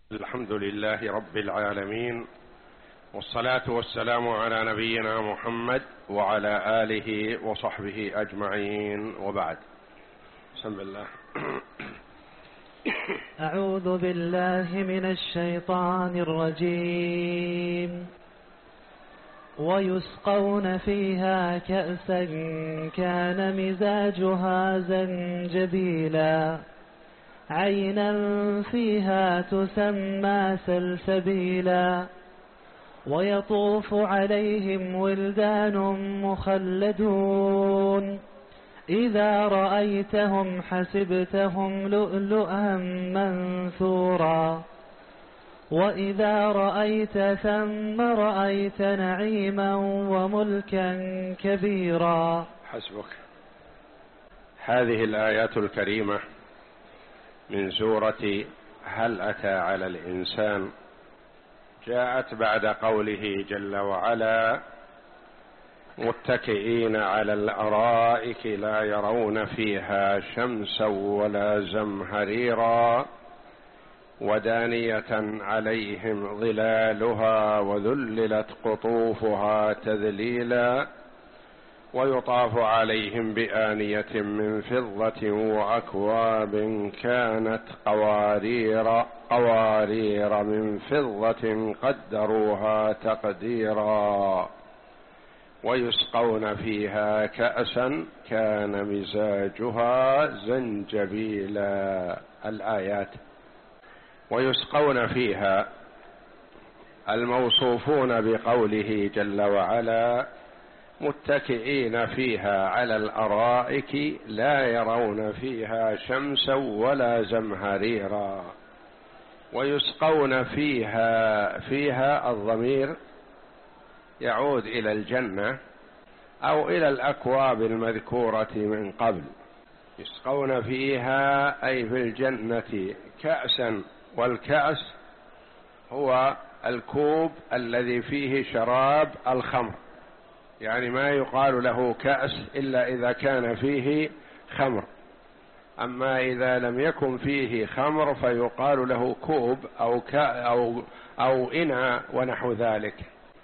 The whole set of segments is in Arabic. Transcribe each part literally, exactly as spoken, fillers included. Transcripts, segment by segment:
الحمد لله رب العالمين، والصلاة والسلام على نبينا محمد وعلى آله وصحبه أجمعين، وبعد. بسم الله. أعوذ بالله من الشيطان الرجيم. ويسقون فيها كأسا كان مزاجها زنجبيلا عينا فيها تسمى سلسبيلا ويطوف عليهم ولدان مخلدون إذا رأيتهم حسبتهم لؤلؤا منثورا وإذا رأيت ثم رأيت نعيما وملكا كبيرا. حسبك. هذه الآيات الكريمة من سورة هل أتى على الإنسان جاءت بعد قوله جل وعلا: متكئين على الأرائك لا يرون فيها شمسا ولا زمهريرا ودانية عليهم ظلالها وذللت قطوفها تذليلا ويطاف عليهم بآنية من فضة وأكواب كانت قوارير قوارير من فضة قدروها تقديرا ويسقون فيها كأسا كان مزاجها زنجبيلا. الآيات. ويسقون فيها الموصوفون بقوله جل وعلا: متكئين فيها على الأرائك لا يرون فيها شمسا ولا زمهريرا. ويسقون فيها فيها الضمير يعود إلى الجنة أو إلى الأكواب المذكورة من قبل. يسقون فيها أي في الجنة كأسا، والكأس هو الكوب الذي فيه شراب الخمر، يعني ما يقال له كأس إلا إذا كان فيه خمر، أما إذا لم يكن فيه خمر فيقال له كوب أو أو أو إناء ونحو ذلك.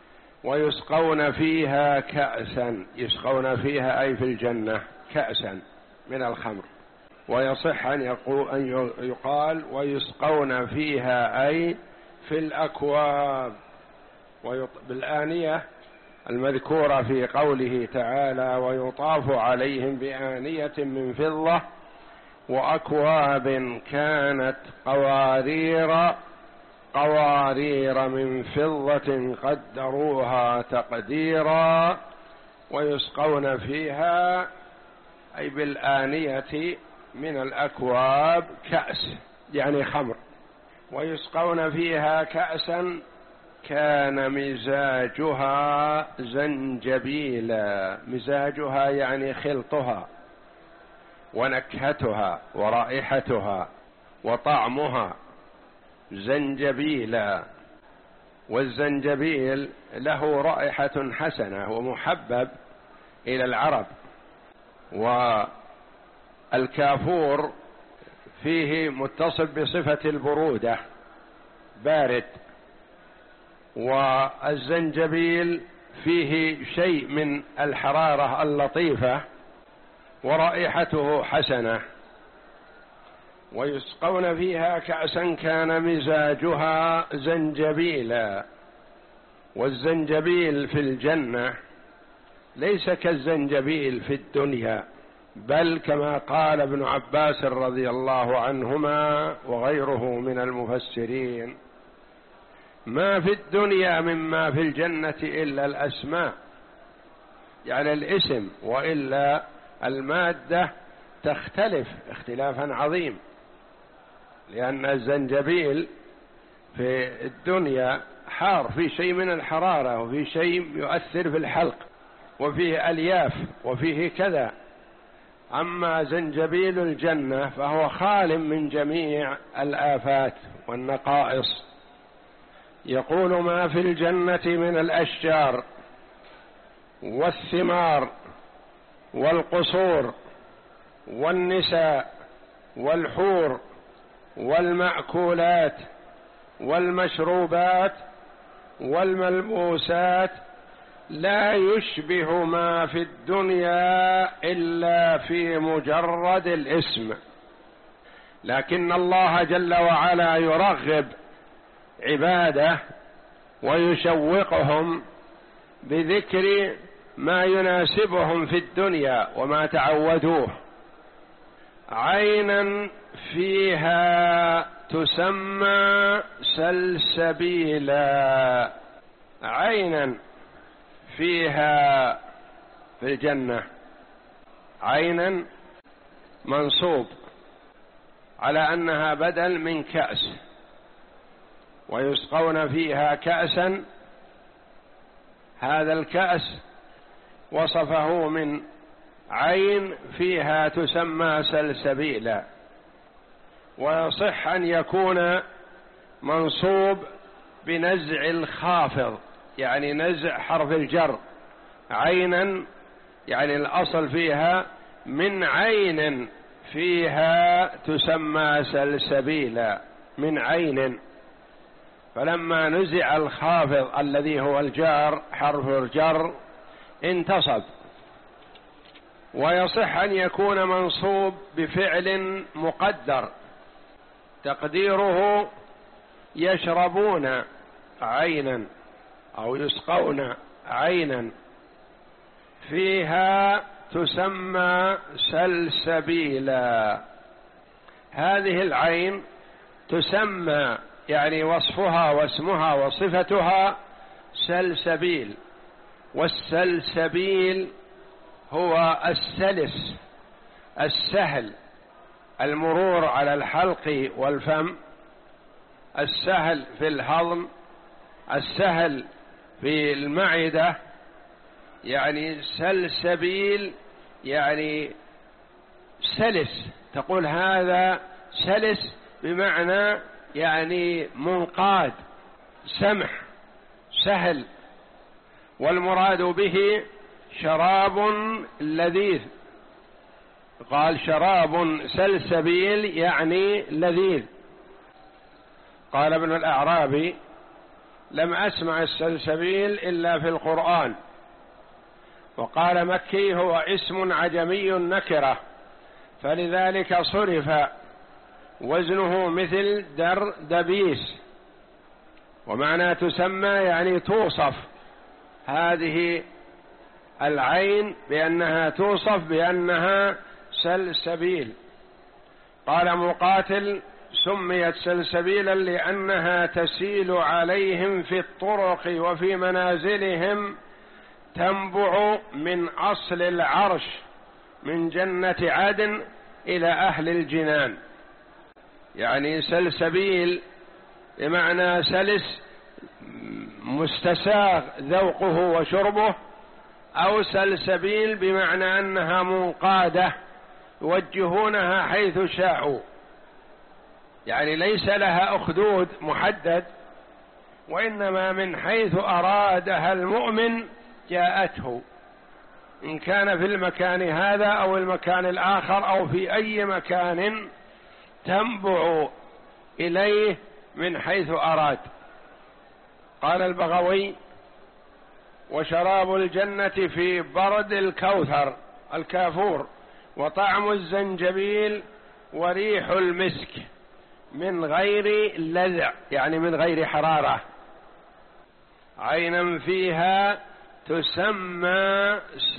ويسقون فيها كأسا، يسقون فيها أي في الجنة كأسا من الخمر. ويصح أن يقال ويسقون فيها أي في الأكواب بالآنية المذكورة في قوله تعالى: ويطاف عليهم بآنية من فضة وأكواب كانت قوارير قوارير من فضة قدروها تقديرا. ويسقون فيها أي بالآنية من الأكواب كأس يعني خمر. ويسقون فيها كأسا كان مزاجها زنجبيلا. مزاجها يعني خلطها ونكهتها ورائحتها وطعمها زنجبيلا. والزنجبيل له رائحة حسنة ومحبب إلى العرب. والكافور فيه متصف بصفة البرودة بارد، والزنجبيل فيه شيء من الحرارة اللطيفة ورائحته حسنة. ويسقون فيها كأسا كان مزاجها زنجبيلا. والزنجبيل في الجنة ليس كالزنجبيل في الدنيا، بل كما قال ابن عباس رضي الله عنهما وغيره من المفسرين: ما في الدنيا مما في الجنة إلا الأسماء، يعني الاسم، وإلا المادة تختلف اختلافا عظيم، لأن الزنجبيل في الدنيا حار، في شيء من الحرارة وفي شيء يؤثر في الحلق وفيه ألياف وفيه كذا. أما زنجبيل الجنة فهو خال من جميع الآفات والنقائص. يقول: ما في الجنة من الأشجار والثمار والقصور والنساء والحور والمأكولات والمشروبات والملبوسات لا يشبه ما في الدنيا إلا في مجرد الاسم، لكن الله جل وعلا يرغب عباده ويشوقهم بذكر ما يناسبهم في الدنيا وما تعودوه. عينا فيها تسمى سلسبيلا، عينا فيها في الجنة، عينا منصوب على أنها بدل من كأس، ويسقون فيها كأسا، هذا الكأس وصفه من عين فيها تسمى سلسبيلا. ويصح أن يكون منصوب بنزع الخافض، يعني نزع حرف الجر، عينا يعني الأصل فيها من عين فيها تسمى سلسبيلا، من عين، فلما نزع الخافض الذي هو الجار حرف الجر انتصب. ويصح أن يكون منصوب بفعل مقدر تقديره يشربون عينا أو يسقون عينا فيها تسمى سلسبيلا. هذه العين تسمى يعني وصفها واسمها وصفتها سلسبيل، والسلسبيل هو السلس السهل، المرور على الحلق والفم، السهل في الهضم، السهل في المعدة، يعني سلسبيل يعني سلس، تقول هذا سلس بمعنى يعني منقاد سمح سهل. والمراد به شراب لذيذ، قال شراب سلسبيل يعني لذيذ. قال ابن الأعرابي لم أسمع السلسبيل إلا في القرآن. وقال مكي هو اسم عجمي نكرة، فلذلك صرف وزنه مثل در دبيس، ومعنى تسمى يعني توصف هذه العين بأنها توصف بأنها سلسبيل. قال مقاتل سميت سلسبيلا لأنها تسيل عليهم في الطرق وفي منازلهم، تنبع من أصل العرش من جنة عدن إلى أهل الجنان. يعني سلسبيل بمعنى سلس مستساغ ذوقه وشربه، أو سلسبيل بمعنى أنها منقادة يوجهونها حيث شاءوا، يعني ليس لها أخدود محدد، وإنما من حيث أرادها المؤمن جاءته، إن كان في المكان هذا أو المكان الآخر أو في أي مكان تنبع إليه من حيث أراد. قال البغوي وشراب الجنة في برد الكوثر الكافور، وطعم الزنجبيل وريح المسك من غير لذع، يعني من غير حرارة. عينا فيها تسمى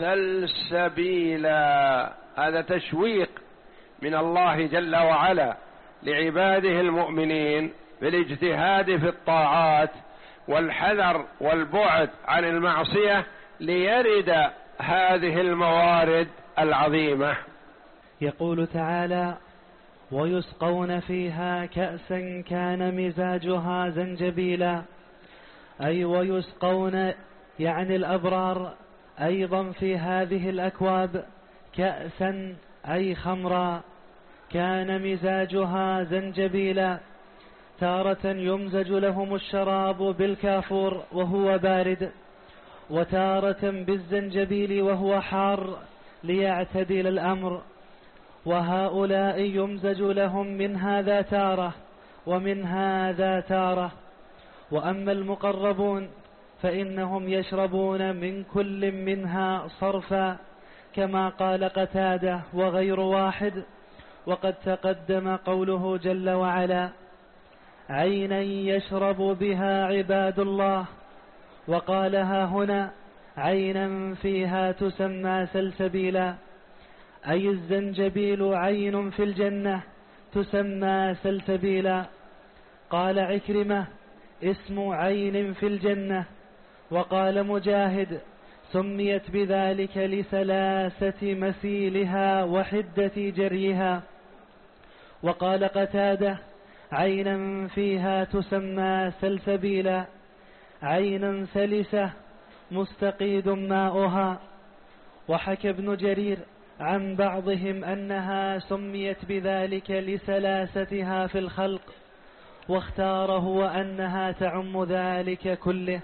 سلسبيلا، هذا تشويق من الله جل وعلا لعباده المؤمنين بالاجتهاد في الطاعات والحذر والبعد عن المعصية ليرد هذه الموارد العظيمة. يقول تعالى ويسقون فيها كأسا كان مزاجها زنجبيلا، أي ويسقون يعني الأبرار أيضا في هذه الأكواب كأسا أي خمرا كان مزاجها زنجبيلا، تارة يمزج لهم الشراب بالكافور وهو بارد، وتارة بالزنجبيل وهو حار ليعتدل الأمر، وهؤلاء يمزج لهم من هذا تارة ومن هذا تارة. وأما المقربون فإنهم يشربون من كل منها صرفا، كما قال قتادة وغير واحد. وقد تقدم قوله جل وعلا: عينا يشرب بها عباد الله. وقالها هنا: عينا فيها تسمى سلسبيلا، أي الزنجبيل عين في الجنة تسمى سلسبيلا. قال عكرمة: اسم عين في الجنة. وقال مجاهد: سميت بذلك لسلاسة مثيلها وحدة جريها. وقال قتادة: عينا فيها تسمى سلسبيلا، عينا سلسة مستقيد ماؤها. وحكى ابن جرير عن بعضهم أنها سميت بذلك لسلاستها في الخلق، واختاره وأنها تعم ذلك كله.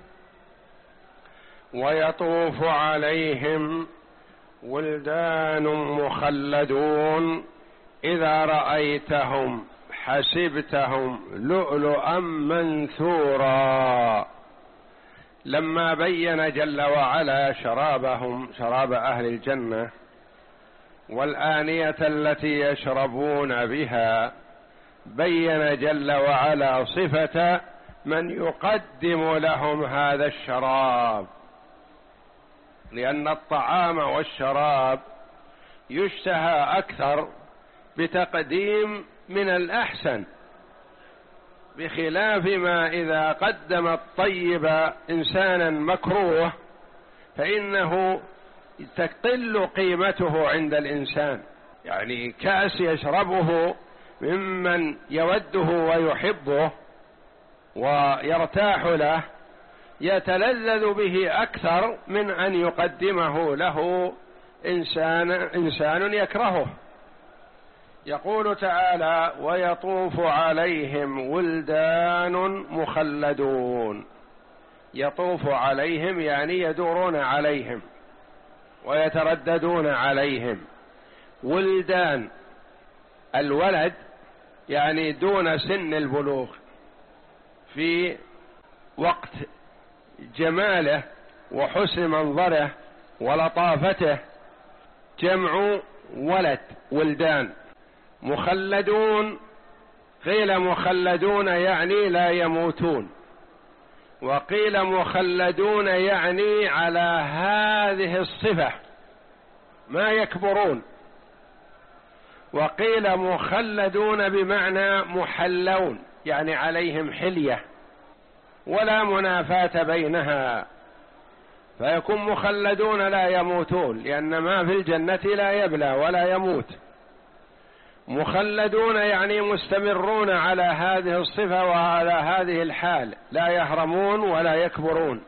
ويطوف عليهم ولدان مخلدون إذا رأيتهم حسبتهم لؤلؤا منثورا. لما بين جل وعلا شرابهم، شراب أهل الجنة، والآنية التي يشربون بها، بين جل وعلا صفة من يقدم لهم هذا الشراب، لأن الطعام والشراب يشتهى أكثر بتقديم من الأحسن، بخلاف ما إذا قدم الطيب إنسانا مكروه فإنه تقل قيمته عند الإنسان. يعني كأس يشربه ممن يوده ويحبه ويرتاح له يتلذذ به أكثر من أن يقدمه له إنسان, إنسان يكرهه. يقول تعالى: ويطوف عليهم ولدان مخلدون. يطوف عليهم يعني يدورون عليهم ويترددون عليهم. ولدان، الولد يعني دون سن البلوغ، في وقت جماله وحسن منظره ولطافته جمع ولد، ولدان. مخلدون، قيل مخلدون يعني لا يموتون، وقيل مخلدون يعني على هذه الصفة ما يكبرون، وقيل مخلدون بمعنى محلون يعني عليهم حلية ولا منافاة بينها، فيكون مخلدون لا يموتون، لأن ما في الجنة لا يبلى ولا يموت. مخلدون يعني مستمرون على هذه الصفة وعلى هذه الحال، لا يهرمون ولا يكبرون.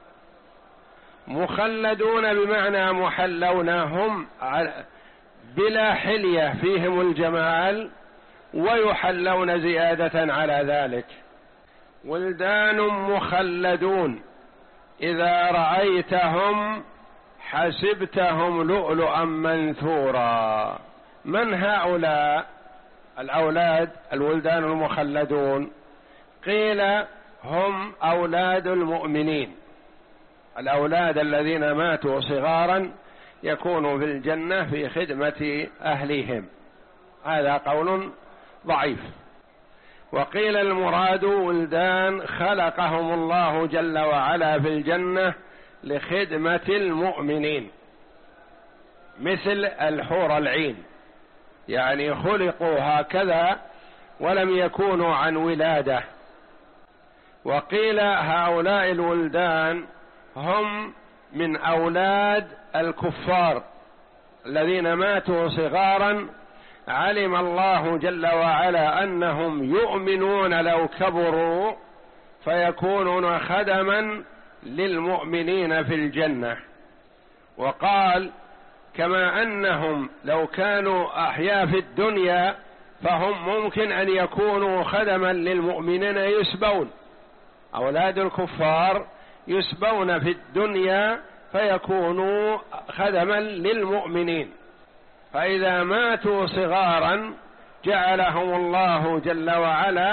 مخلدون بمعنى محلون، هم بلا حلية، فيهم الجمال ويحلون زيادة على ذلك. ولدان مخلدون إذا رأيتهم حسبتهم لؤلؤا منثورا. من هؤلاء الأولاد الولدان المخلدون؟ قيل هم أولاد المؤمنين، الأولاد الذين ماتوا صغارا يكونوا في الجنة في خدمة أهليهم، هذا قول ضعيف. وقيل المراد ولدان خلقهم الله جل وعلا في الجنة لخدمة المؤمنين، مثل الحور العين، يعني خلقوا هكذا ولم يكونوا عن ولادة. وقيل هؤلاء الولدان هم من أولاد الكفار الذين ماتوا صغارا، علم الله جل وعلا أنهم يؤمنون لو كبروا فيكونون خدما للمؤمنين في الجنة. وقال: كما أنهم لو كانوا أحياء في الدنيا فهم ممكن أن يكونوا خدما للمؤمنين يسبون، أولاد الكفار يسبون في الدنيا فيكونوا خدما للمؤمنين، فإذا ماتوا صغارا جعلهم الله جل وعلا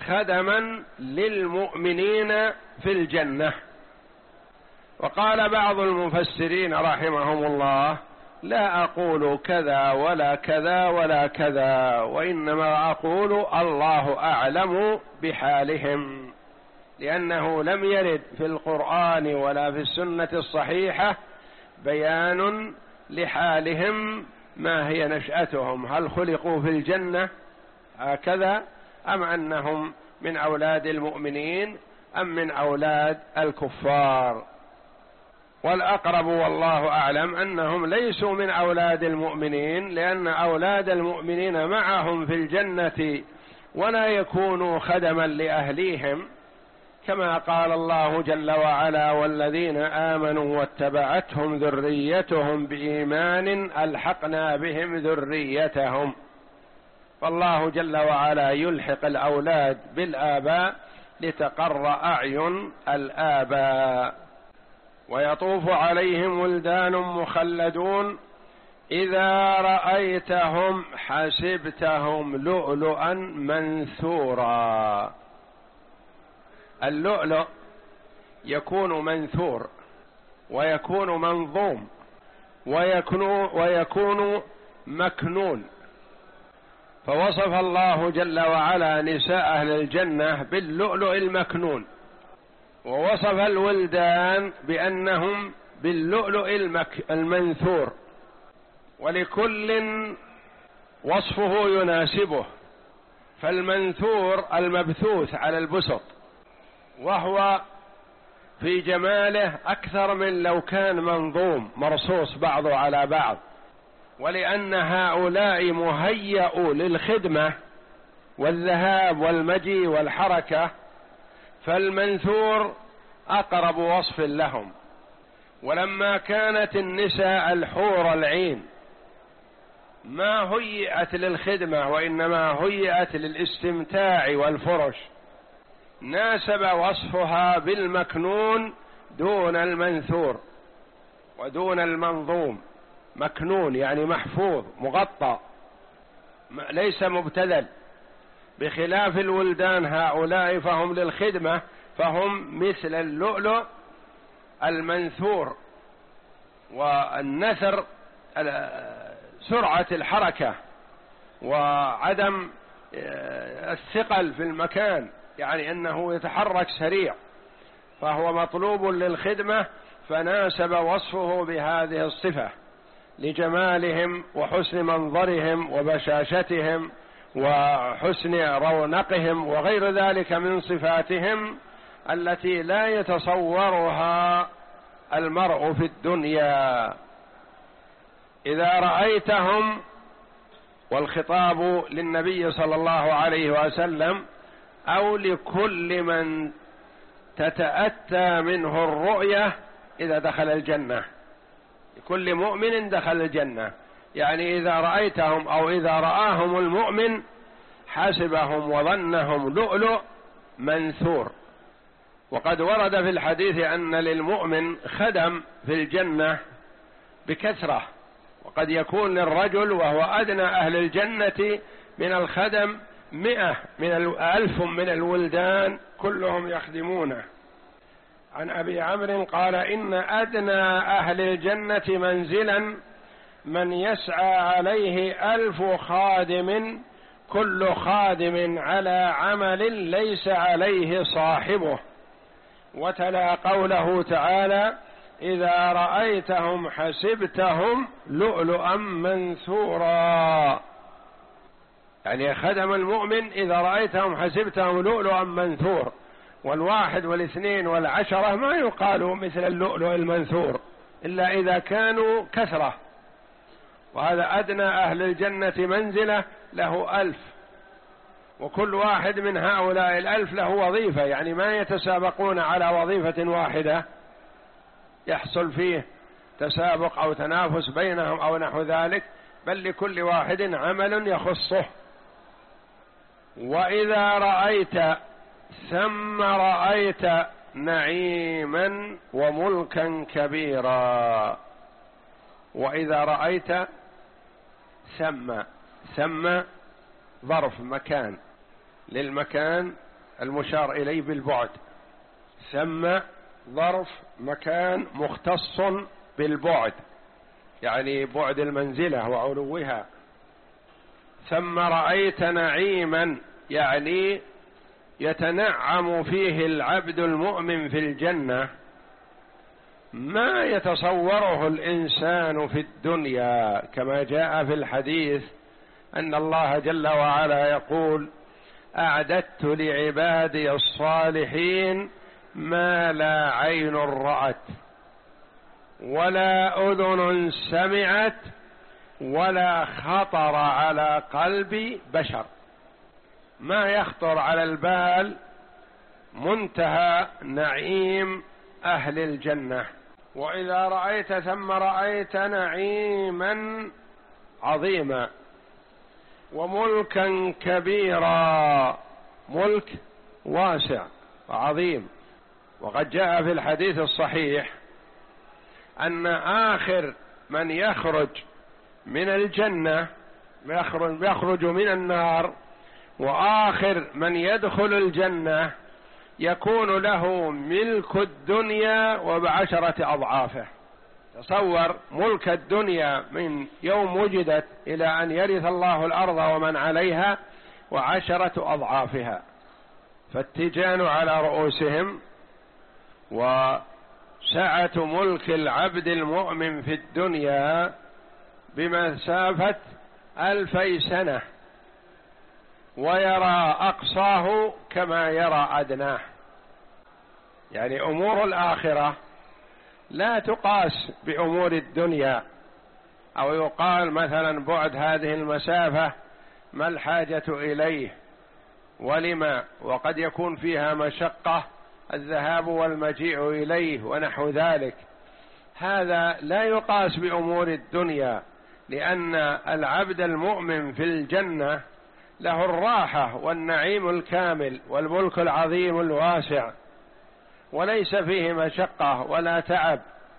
خدما للمؤمنين في الجنة. وقال بعض المفسرين رحمهم الله: لا أقول كذا ولا كذا ولا كذا، وإنما أقول الله أعلم بحالهم، لأنه لم يرد في القرآن ولا في السنة الصحيحة بيان لحالهم، ما هي نشأتهم، هل خلقوا في الجنة هكذا أم أنهم من أولاد المؤمنين أم من أولاد الكفار. والأقرب والله أعلم أنهم ليسوا من أولاد المؤمنين، لأن أولاد المؤمنين معهم في الجنة ولا يكونوا خدما لأهليهم، كما قال الله جل وعلا: والذين آمنوا واتبعتهم ذريتهم بإيمان ألحقنا بهم ذريتهم. فالله جل وعلا يلحق الأولاد بالآباء لتقر أعين الآباء. ويطوف عليهم ولدان مخلدون إذا رأيتهم حسبتهم لؤلؤا منثورا. اللؤلؤ يكون منثور ويكون منظوم ويكون, ويكون مكنون، فوصف الله جل وعلا نساء أهل الجنة باللؤلؤ المكنون، ووصف الولدان بأنهم باللؤلؤ المنثور، ولكل وصفه يناسبه. فالمنثور المبثوث على البسط، وهو في جماله أكثر من لو كان منظوم مرصوص بعضه على بعض، ولأن هؤلاء مهيئوا للخدمة والذهاب والمجيء والحركة، فالمنثور أقرب وصف لهم. ولما كانت النساء الحور العين ما هيئت للخدمة وإنما هيئت للاستمتاع والفرش، ناسب وصفها بالمكنون دون المنثور ودون المنظوم. مكنون يعني محفوظ مغطى ليس مبتذل، بخلاف الولدان هؤلاء فهم للخدمة، فهم مثل اللؤلؤ المنثور. والنثر سرعة الحركة وعدم الثقل في المكان، يعني أنه يتحرك سريع، فهو مطلوب للخدمة، فناسب وصفه بهذه الصفة لجمالهم وحسن منظرهم وبشاشتهم وحسن رونقهم وغير ذلك من صفاتهم التي لا يتصورها المرء في الدنيا. إذا رأيتهم، والخطاب للنبي صلى الله عليه وسلم أو لكل من تتأتى منه الرؤية إذا دخل الجنة، لكل مؤمن دخل الجنة، يعني إذا رأيتهم أو إذا رآهم المؤمن حسبهم وظنهم لؤلؤ منثور. وقد ورد في الحديث أن للمؤمن خدم في الجنة بكثرة، وقد يكون للرجل وهو أدنى أهل الجنة من الخدم مئة من ألف من الولدان كلهم يخدمونه. عن أبي عمرو قال: إن أدنى أهل الجنة منزلا من يسعى عليه ألف خادم، كل خادم على عمل ليس عليه صاحبه. وتلا قوله تعالى: إذا رأيتهم حسبتهم لؤلؤا منثورا، يعني خدم المؤمن إذا رأيتهم حسبتهم لؤلؤا منثور. والواحد والاثنين والعشرة ما يقالوا مثل اللؤلؤ المنثور إلا إذا كانوا كثرة، وهذا أدنى أهل الجنة منزلة له ألف، وكل واحد من هؤلاء الألف له وظيفة، يعني ما يتسابقون على وظيفة واحدة يحصل فيه تسابق أو تنافس بينهم أو نحو ذلك، بل لكل واحد عمل يخصه. وإذا رأيت ثم رأيت نعيما وملكا كبيرا. وإذا رأيت ثم ثم ظرف مكان للمكان المشار إليه بالبعد. ثم ظرف مكان مختص بالبعد، يعني بعد المنزلة وعلوها. ثم رأيت نعيما، يعني يتنعم فيه العبد المؤمن في الجنة ما يتصوره الإنسان في الدنيا، كما جاء في الحديث أن الله جل وعلا يقول: أعددت لعبادي الصالحين ما لا عين رأت ولا أذن سمعت ولا خطر على قلب بشر. ما يخطر على البال منتهى نعيم أهل الجنة. وإذا رأيت ثم رأيت نعيما عظيما وملكا كبيرا، ملك واسع وعظيم. وقد جاء في الحديث الصحيح أن آخر من يخرج من الجنة يخرج, يخرج من النار، وآخر من يدخل الجنة يكون له ملك الدنيا وبعشرة أضعافه. تصور ملك الدنيا من يوم وجدت إلى أن يرث الله الأرض ومن عليها وعشرة أضعافها، فالتيجان على رؤوسهم. وسعة ملك العبد المؤمن في الدنيا بمسافة ألفي سنة، ويرى أقصاه كما يرى أدناه. يعني أمور الآخرة لا تقاس بأمور الدنيا، أو يقال مثلا بعد هذه المسافة ما الحاجة إليه ولما، وقد يكون فيها مشقة الذهاب والمجيء إليه ونحو ذلك. هذا لا يقاس بأمور الدنيا، لأن العبد المؤمن في الجنة له الراحة والنعيم الكامل والملك العظيم الواسع، وليس فيه مشقة ولا تعب.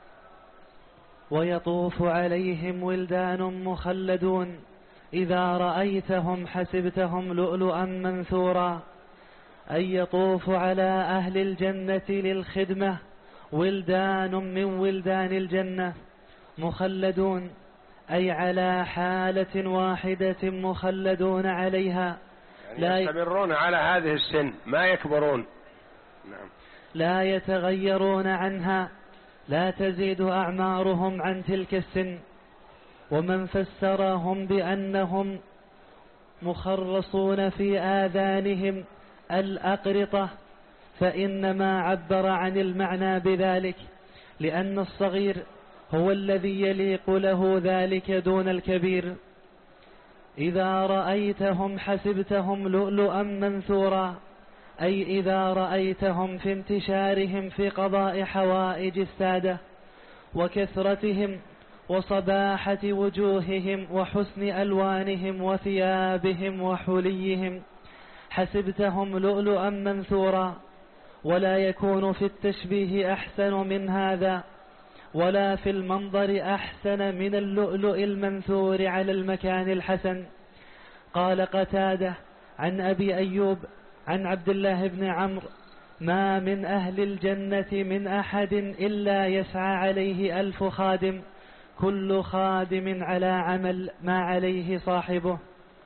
ويطوف عليهم ولدان مخلدون إذا رأيتهم حسبتهم لؤلؤا منثورا، أي يطوف على أهل الجنة للخدمة ولدان من ولدان الجنة مخلدون، أي على حالة واحدة مخلدون عليها، يعني لا يستمرون على هذه السن، ما يكبرون. نعم. لا يتغيرون عنها، لا تزيد أعمارهم عن تلك السن. ومن فسرهم بأنهم مخرصون في آذانهم الأقرطة فإنما عبر عن المعنى بذلك، لأن الصغير هو الذي يليق له ذلك دون الكبير. إذا رأيتهم حسبتهم لؤلؤا منثورا، أي إذا رأيتهم في انتشارهم في قضاء حوائج السادة وكثرتهم وصباحة وجوههم وحسن ألوانهم وثيابهم وحليهم، حسبتهم لؤلؤا منثورا. ولا يكون في التشبيه أحسن من هذا، ولا في المنظر أحسن من اللؤلؤ المنثور على المكان الحسن. قال قتادة عن أبي أيوب عن عبد الله بن عمرو: ما من أهل الجنة من أحد إلا يسعى عليه ألف خادم، كل خادم على عمل ما عليه صاحبه.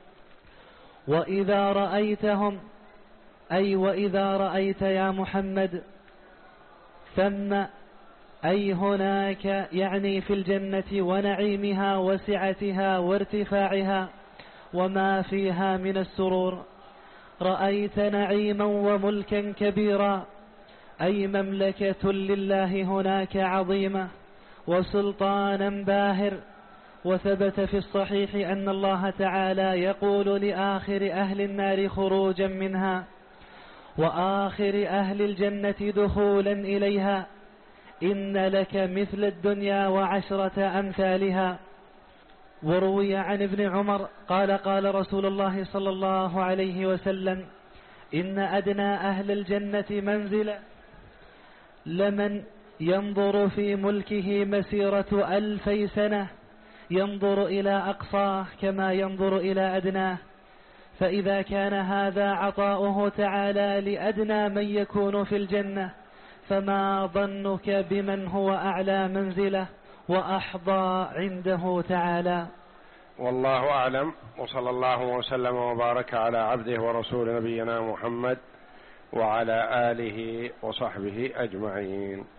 وإذا رأيتهم، أي وإذا رأيت يا محمد ثم، أي هناك، يعني في الجنة ونعيمها وسعتها وارتفاعها وما فيها من السرور، رأيت نعيما وملكا كبيرا، أي مملكة لله هناك عظيمة وسلطانا باهر. وثبت في الصحيح أن الله تعالى يقول لآخر أهل النار خروجا منها وآخر أهل الجنة دخولا إليها: إن لك مثل الدنيا وعشرة أمثالها. وروي عن ابن عمر قال: قال رسول الله صلى الله عليه وسلم: إن أدنى أهل الجنة منزلا لمن ينظر في ملكه مسيرة ألفي سنة، ينظر إلى أقصاه كما ينظر إلى أدناه، فإذا كان هذا عطاؤه تعالى لأدنى من يكون في الجنة، فما ظنك بمن هو أعلى منزلة وأحظى عنده تعالى؟ والله أعلم، وصلى الله وسلم وبارك على عبده ورسول نبينا محمد وعلى آله وصحبه أجمعين.